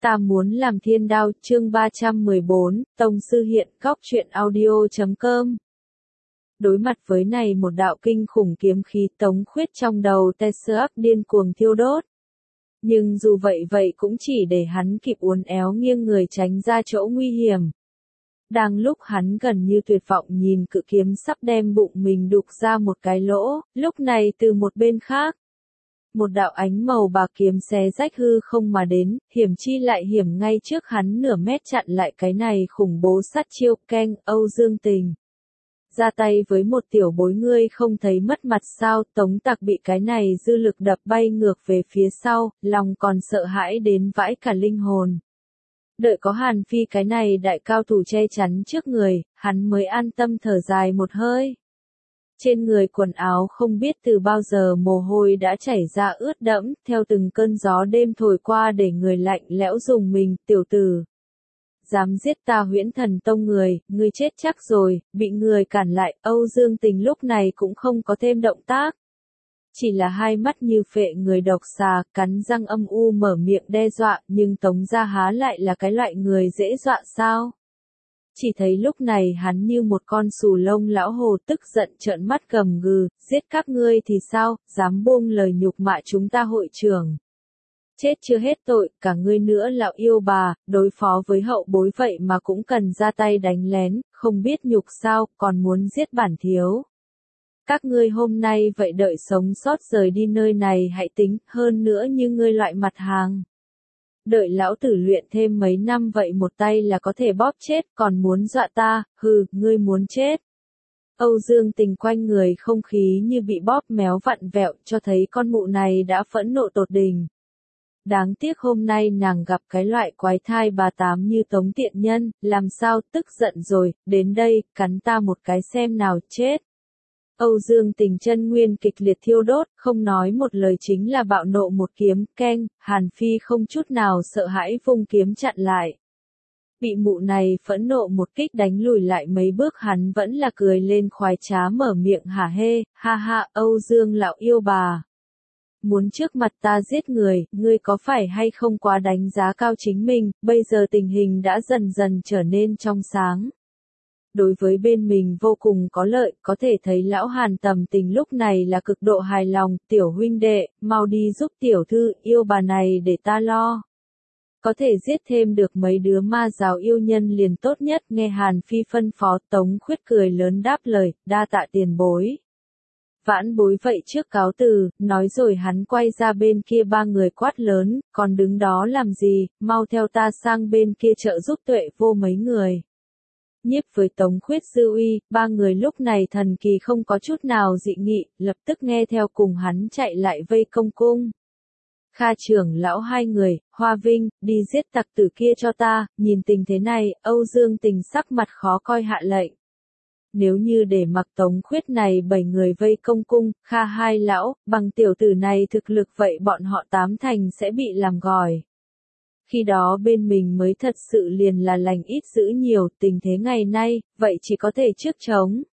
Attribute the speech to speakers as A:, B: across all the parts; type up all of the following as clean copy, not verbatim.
A: Ta muốn làm thiên đao, chương 314, Tông Sư Hiện, góc truyện audio.com. Đối mặt với này một đạo kinh khủng kiếm khí Tống Khuyết trong đầu Tesseract điên cuồng thiêu đốt. Nhưng dù vậy cũng chỉ để hắn kịp uốn éo nghiêng người tránh ra chỗ nguy hiểm. Đang lúc hắn gần như tuyệt vọng nhìn cự kiếm sắp đem bụng mình đục ra một cái lỗ, lúc này từ một bên khác. Một đạo ánh màu bạc kiếm xé rách hư không mà đến, hiểm chi lại hiểm ngay trước hắn nửa mét chặn lại cái này khủng bố sát chiêu keng, Âu Dương Tình. Ra tay với một tiểu bối ngươi không thấy mất mặt sao, Tống Tặc bị cái này dư lực đập bay ngược về phía sau, lòng còn sợ hãi đến vãi cả linh hồn. Đợi có Hàn Phi cái này đại cao thủ che chắn trước người, hắn mới an tâm thở dài một hơi. Trên người quần áo không biết từ bao giờ mồ hôi đã chảy ra ướt đẫm, theo từng cơn gió đêm thổi qua để người lạnh lẽo rùng mình, tiểu tử. Dám giết ta Huyễn Thần Tông người, ngươi chết chắc rồi, bị người cản lại, Âu Dương Tình lúc này cũng không có thêm động tác. Chỉ là hai mắt như phệ người độc xà, cắn răng âm u mở miệng đe dọa, nhưng Tống Gia Há lại là cái loại người dễ dọa sao? Chỉ thấy lúc này hắn như một con sù lông lão hồ tức giận trợn mắt gầm gừ, giết các ngươi thì sao, dám buông lời nhục mạ chúng ta hội trưởng. Chết chưa hết tội, cả ngươi nữa lão yêu bà, đối phó với hậu bối vậy mà cũng cần ra tay đánh lén, không biết nhục sao, còn muốn giết bản thiếu. Các ngươi hôm nay vậy đợi sống sót rời đi nơi này hãy tính, hơn nữa như ngươi loại mặt hàng. Đợi lão tử luyện thêm mấy năm vậy một tay là có thể bóp chết, còn muốn dọa ta, hừ, ngươi muốn chết. Âu Dương Tình quanh người không khí như bị bóp méo vặn vẹo, cho thấy con mụ này đã phẫn nộ tột đỉnh. Đáng tiếc hôm nay nàng gặp cái loại quái thai bà tám như Tống Tiện Nhân, làm sao tức giận rồi, đến đây, cắn ta một cái xem nào, chết. Âu Dương Tình chân nguyên kịch liệt thiêu đốt, không nói một lời chính là bạo nộ một kiếm, keng, Hàn Phi không chút nào sợ hãi vung kiếm chặn lại. Bị mụ này phẫn nộ một kích đánh lùi lại mấy bước hắn vẫn là cười lên khoái trá mở miệng hả hê, ha ha, Âu Dương lão yêu bà. Muốn trước mặt ta giết người, ngươi có phải hay không quá đánh giá cao chính mình, bây giờ tình hình đã dần dần trở nên trong sáng. Đối với bên mình vô cùng có lợi, có thể thấy lão Hàn Tầm Tình lúc này là cực độ hài lòng, tiểu huynh đệ, mau đi giúp tiểu thư, yêu bà này để ta lo. Có thể giết thêm được mấy đứa ma giáo yêu nhân liền tốt nhất, nghe Hàn Phi phân phó, Tống Khuyết cười lớn đáp lời, đa tạ tiền bối. Vãn bối vậy trước cáo từ, nói rồi hắn quay ra bên kia ba người quát lớn, còn đứng đó làm gì, mau theo ta sang bên kia trợ giúp Tuệ Vô mấy người. Nhiếp với Tống Khuyết dư uy, ba người lúc này thần kỳ không có chút nào dị nghị, lập tức nghe theo cùng hắn chạy lại vây công cung. Kha trưởng lão hai người, Hoa Vinh, đi giết tặc tử kia cho ta, nhìn tình thế này, Âu Dương Tình sắc mặt khó coi hạ lệnh. Nếu như để mặc Tống Khuyết này 7 người vây công cung, Kha hai lão, bằng tiểu tử này thực lực vậy bọn họ 8 thành sẽ bị làm gỏi. Khi đó bên mình mới thật sự liền là lành ít dữ nhiều, tình thế ngày nay, vậy chỉ có thể trước chống.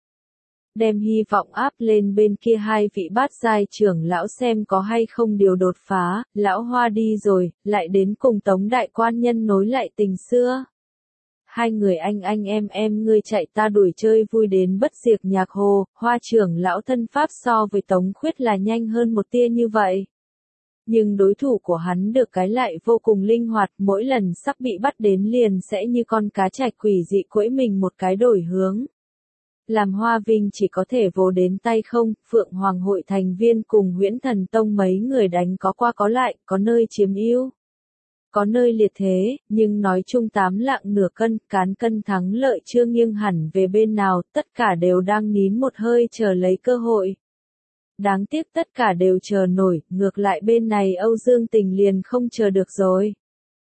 A: Đem hy vọng áp lên bên kia hai vị bát giai trưởng lão xem có hay không điều đột phá, lão Hoa đi rồi, lại đến cùng Tống đại quan nhân nối lại tình xưa. Hai người anh em ngươi chạy ta đuổi chơi vui đến bất diệt nhạc hồ, Hoa trưởng lão thân pháp so với Tống Khuyết là nhanh hơn một tia như vậy. Nhưng đối thủ của hắn được cái lại vô cùng linh hoạt, mỗi lần sắp bị bắt đến liền sẽ như con cá trạch quỷ dị quẫy mình một cái đổi hướng. Làm Hoa Vinh chỉ có thể vồ đến tay không, Phượng Hoàng hội thành viên cùng Huyễn Thần Tông mấy người đánh có qua có lại, có nơi chiếm ưu, có nơi liệt thế, nhưng nói chung 8 lạng nửa cân, cán cân thắng lợi chưa nghiêng hẳn về bên nào, tất cả đều đang nín một hơi chờ lấy cơ hội. Đáng tiếc tất cả đều chờ nổi, ngược lại bên này Âu Dương Tình liền không chờ được rồi.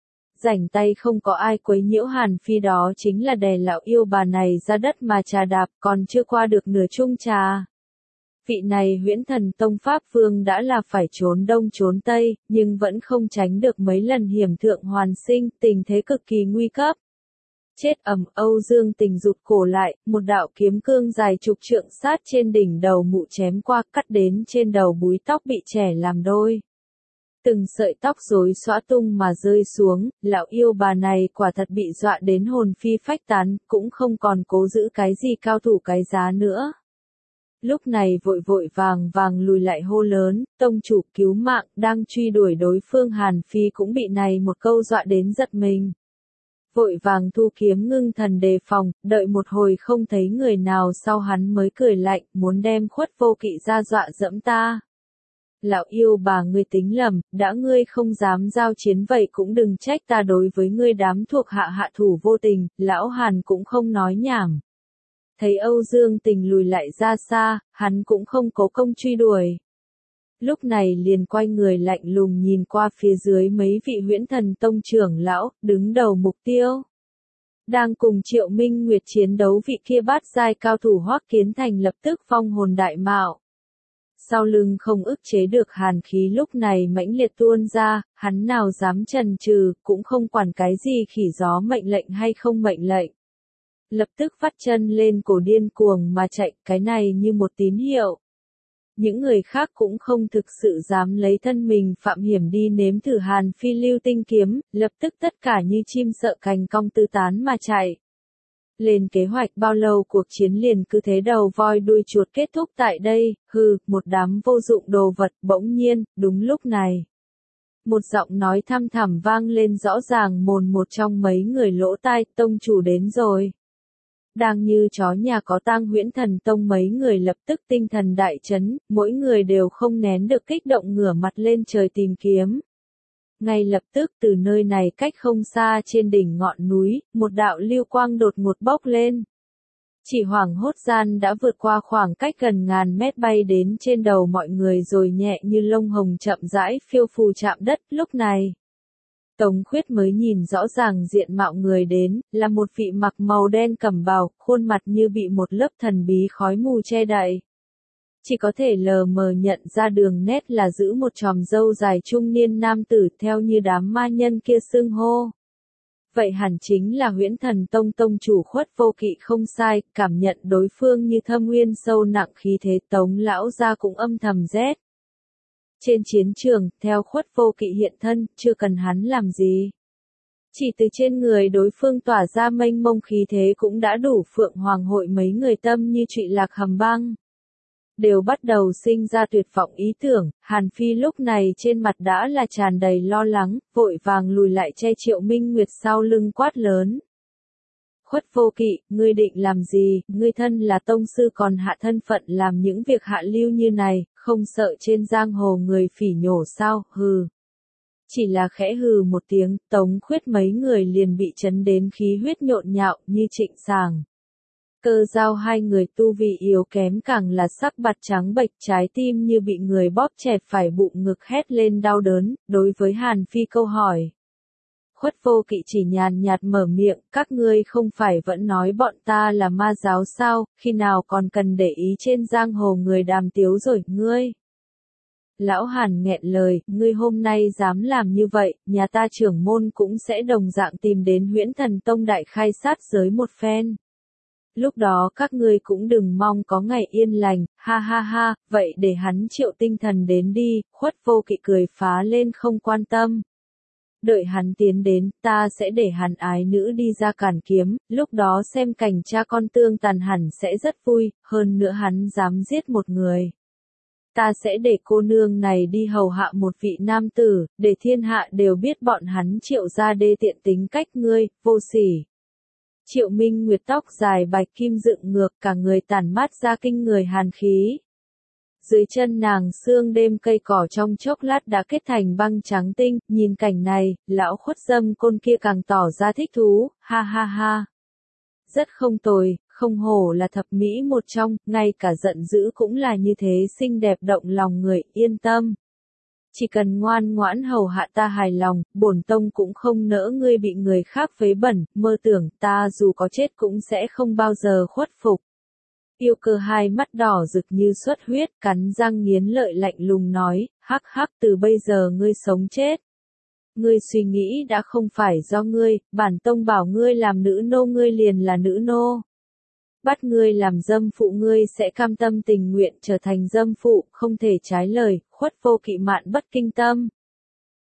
A: Rảnh tay không có ai quấy nhiễu Hàn Phi đó chính là đè lão yêu bà này ra đất mà trà đạp, còn chưa qua được nửa chung trà. Vị này Huyễn Thần Tông Pháp Vương đã là phải trốn đông trốn tây, nhưng vẫn không tránh được mấy lần hiểm thượng hoàn sinh, tình thế cực kỳ nguy cấp. Chết ầm, Âu Dương Tình rụt cổ lại, một đạo kiếm cương dài chục trượng sát trên đỉnh đầu mụ chém qua, cắt đến trên đầu búi tóc bị chẻ làm đôi. Từng sợi tóc rối xõa tung mà rơi xuống, lão yêu bà này quả thật bị dọa đến hồn phi phách tán, cũng không còn cố giữ cái gì cao thủ cái giá nữa. Lúc này vội vội vàng vàng lùi lại hô lớn, tông chủ cứu mạng, đang truy đuổi đối phương. Hàn Phi cũng bị này một câu dọa đến giật mình. Vội vàng thu kiếm ngưng thần đề phòng, đợi một hồi không thấy người nào sau hắn mới cười lạnh, muốn đem Khuất Vô Kỵ ra dọa dẫm ta. Lão yêu bà ngươi tính lầm, đã ngươi không dám giao chiến vậy cũng đừng trách ta đối với ngươi đám thuộc hạ hạ thủ vô tình. Lão Hàn cũng không nói nhảm. Thấy Âu Dương Tình lùi lại ra xa, hắn cũng không cố công truy đuổi. Lúc này liền quay người lạnh lùng nhìn qua phía dưới mấy vị Huyễn Thần Tông trưởng lão, đứng đầu mục tiêu. Đang cùng Triệu Minh Nguyệt chiến đấu vị kia bát giai cao thủ Hoắc Kiến Thành lập tức phong hồn đại mạo. Sau lưng không ức chế được hàn khí lúc này mãnh liệt tuôn ra, hắn nào dám chần chừ, cũng không quản cái gì khỉ gió mệnh lệnh hay không mệnh lệnh. Lập tức vắt chân lên cổ điên cuồng mà chạy, cái này như một tín hiệu. Những người khác cũng không thực sự dám lấy thân mình phạm hiểm đi nếm thử Hàn Phi lưu tinh kiếm, lập tức tất cả như chim sợ cành cong tứ tán mà chạy. Lên kế hoạch bao lâu cuộc chiến liền cứ thế đầu voi đuôi chuột kết thúc tại đây, một đám vô dụng đồ vật. Bỗng nhiên, đúng lúc này. Một giọng nói thăm thẳm vang lên rõ ràng mồn một trong mấy người lỗ tai, tông chủ đến rồi. Đang như chó nhà có tang Huyễn Thần Tông mấy người lập tức tinh thần đại chấn, mỗi người đều không nén được kích động ngửa mặt lên trời tìm kiếm. Ngay lập tức từ nơi này cách không xa trên đỉnh ngọn núi, một đạo lưu quang đột ngột bốc lên. Chỉ hoảng hốt gian đã vượt qua khoảng cách gần ngàn mét bay đến trên đầu mọi người rồi nhẹ như lông hồng chậm rãi phiêu phù chạm đất. Lúc này, Tống Khuyết mới nhìn rõ ràng diện mạo người đến, là một vị mặc màu đen cẩm bào, khuôn mặt như bị một lớp thần bí khói mù che đậy. Chỉ có thể lờ mờ nhận ra đường nét là giữ một chòm râu dài trung niên nam tử theo như đám ma nhân kia xưng hô. Vậy hẳn chính là Huyễn Thần Tông tông chủ Khuất Vô Kỵ không sai, cảm nhận đối phương như thâm uyên sâu nặng khí thế Tống lão gia cũng âm thầm rét. Trên chiến trường, theo Khuất Vô Kỵ hiện thân, chưa cần hắn làm gì. Chỉ từ trên người đối phương tỏa ra mênh mông khí thế cũng đã đủ Phượng Hoàng hội mấy người tâm như trụy lạc hầm băng. Đều bắt đầu sinh ra tuyệt vọng ý tưởng. Hàn Phi lúc này trên mặt đã là tràn đầy lo lắng, vội vàng lùi lại che Triệu Minh Nguyệt sau lưng quát lớn. Khuất Vô Kỵ, ngươi định làm gì, ngươi thân là tông sư còn hạ thân phận làm những việc hạ lưu như này, không sợ trên giang hồ người phỉ nhổ sao, Chỉ là khẽ một tiếng, Tống Khuyết mấy người liền bị chấn đến khí huyết nhộn nhạo như Trịnh Sàng. Cơ Giao hai người tu vị yếu kém càng là sắc mặt trắng bệch, trái tim như bị người bóp chẹp phải, bụng ngực hét lên đau đớn. Đối với Hàn Phi câu hỏi, Khuất Vô Kỵ chỉ nhàn nhạt mở miệng, các ngươi không phải vẫn nói bọn ta là ma giáo sao, khi nào còn cần để ý trên giang hồ người đàm tiếu rồi, ngươi. Lão Hàn nghẹn lời, ngươi hôm nay dám làm như vậy, nhà ta trưởng môn cũng sẽ đồng dạng tìm đến Huyễn Thần Tông đại khai sát giới một phen. Lúc đó các ngươi cũng đừng mong có ngày yên lành, ha ha ha, vậy để hắn triệu tinh thần đến đi. Khuất Vô Kỵ cười phá lên không quan tâm. Đợi hắn tiến đến, ta sẽ để hắn ái nữ đi ra cản kiếm, lúc đó xem cảnh cha con tương tàn hẳn sẽ rất vui, hơn nữa hắn dám giết một người. Ta sẽ để cô nương này đi hầu hạ một vị nam tử, để thiên hạ đều biết bọn hắn Triệu gia đê tiện tính cách ngươi, vô sỉ. Triệu Minh Nguyệt tóc dài bạch kim dựng ngược, cả người tản mát ra kinh người hàn khí. Dưới chân nàng sương đêm cây cỏ trong chốc lát đã kết thành băng trắng tinh, nhìn cảnh này, lão Khuất Dâm Côn kia càng tỏ ra thích thú, ha ha ha. Rất không tồi, không hổ là thập mỹ một trong, ngay cả giận dữ cũng là như thế xinh đẹp động lòng người, yên tâm. Chỉ cần ngoan ngoãn hầu hạ ta hài lòng, bổn tông cũng không nỡ ngươi bị người khác vấy bẩn, mơ tưởng ta dù có chết cũng sẽ không bao giờ khuất phục. Yêu Cơ hai mắt đỏ rực như xuất huyết, cắn răng nghiến lợi lạnh lùng nói, hắc hắc, từ bây giờ ngươi sống chết. Ngươi suy nghĩ đã không phải do ngươi, bản tông bảo ngươi làm nữ nô ngươi liền là nữ nô. Bắt ngươi làm dâm phụ ngươi sẽ cam tâm tình nguyện trở thành dâm phụ, không thể trái lời. Khuất Vô Kỵ mạn bất kinh tâm.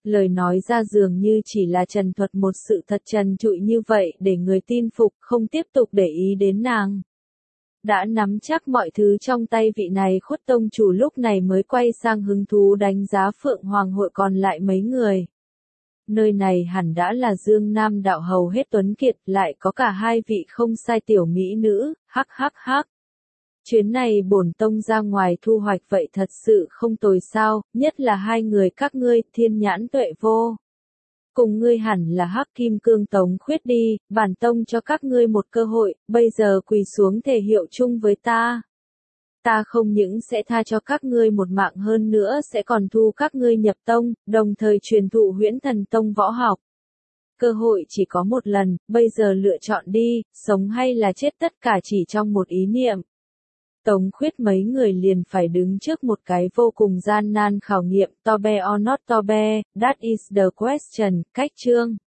A: Lời nói ra dường như chỉ là trần thuật một sự thật trần trụi như vậy để người tin phục, không tiếp tục để ý đến nàng. Đã nắm chắc mọi thứ trong tay vị này khuất tông chủ lúc này mới quay sang hứng thú đánh giá Phượng Hoàng hội còn lại mấy người. Nơi này hẳn đã là Dương Nam đạo hầu hết tuấn kiệt, lại có cả hai vị không sai tiểu mỹ nữ, hắc hắc hắc. Chuyến này bổn tông ra ngoài thu hoạch vậy thật sự không tồi sao, nhất là hai người các ngươi, Thiên Nhãn Tuệ Vô. Cùng ngươi hẳn là Hắc Kim Cương Tống Khuyết đi, bản tông cho các ngươi một cơ hội, bây giờ quỳ xuống thể hiệu chung với ta. Ta không những sẽ tha cho các ngươi một mạng hơn nữa sẽ còn thu các ngươi nhập tông, đồng thời truyền thụ Huyễn Thần Tông võ học. Cơ hội chỉ có một lần, bây giờ lựa chọn đi, sống hay là chết tất cả chỉ trong một ý niệm. Tống Khuyết mấy người liền phải đứng trước một cái vô cùng gian nan khảo nghiệm, Tobe or not Tobe, that is the question, cách chương.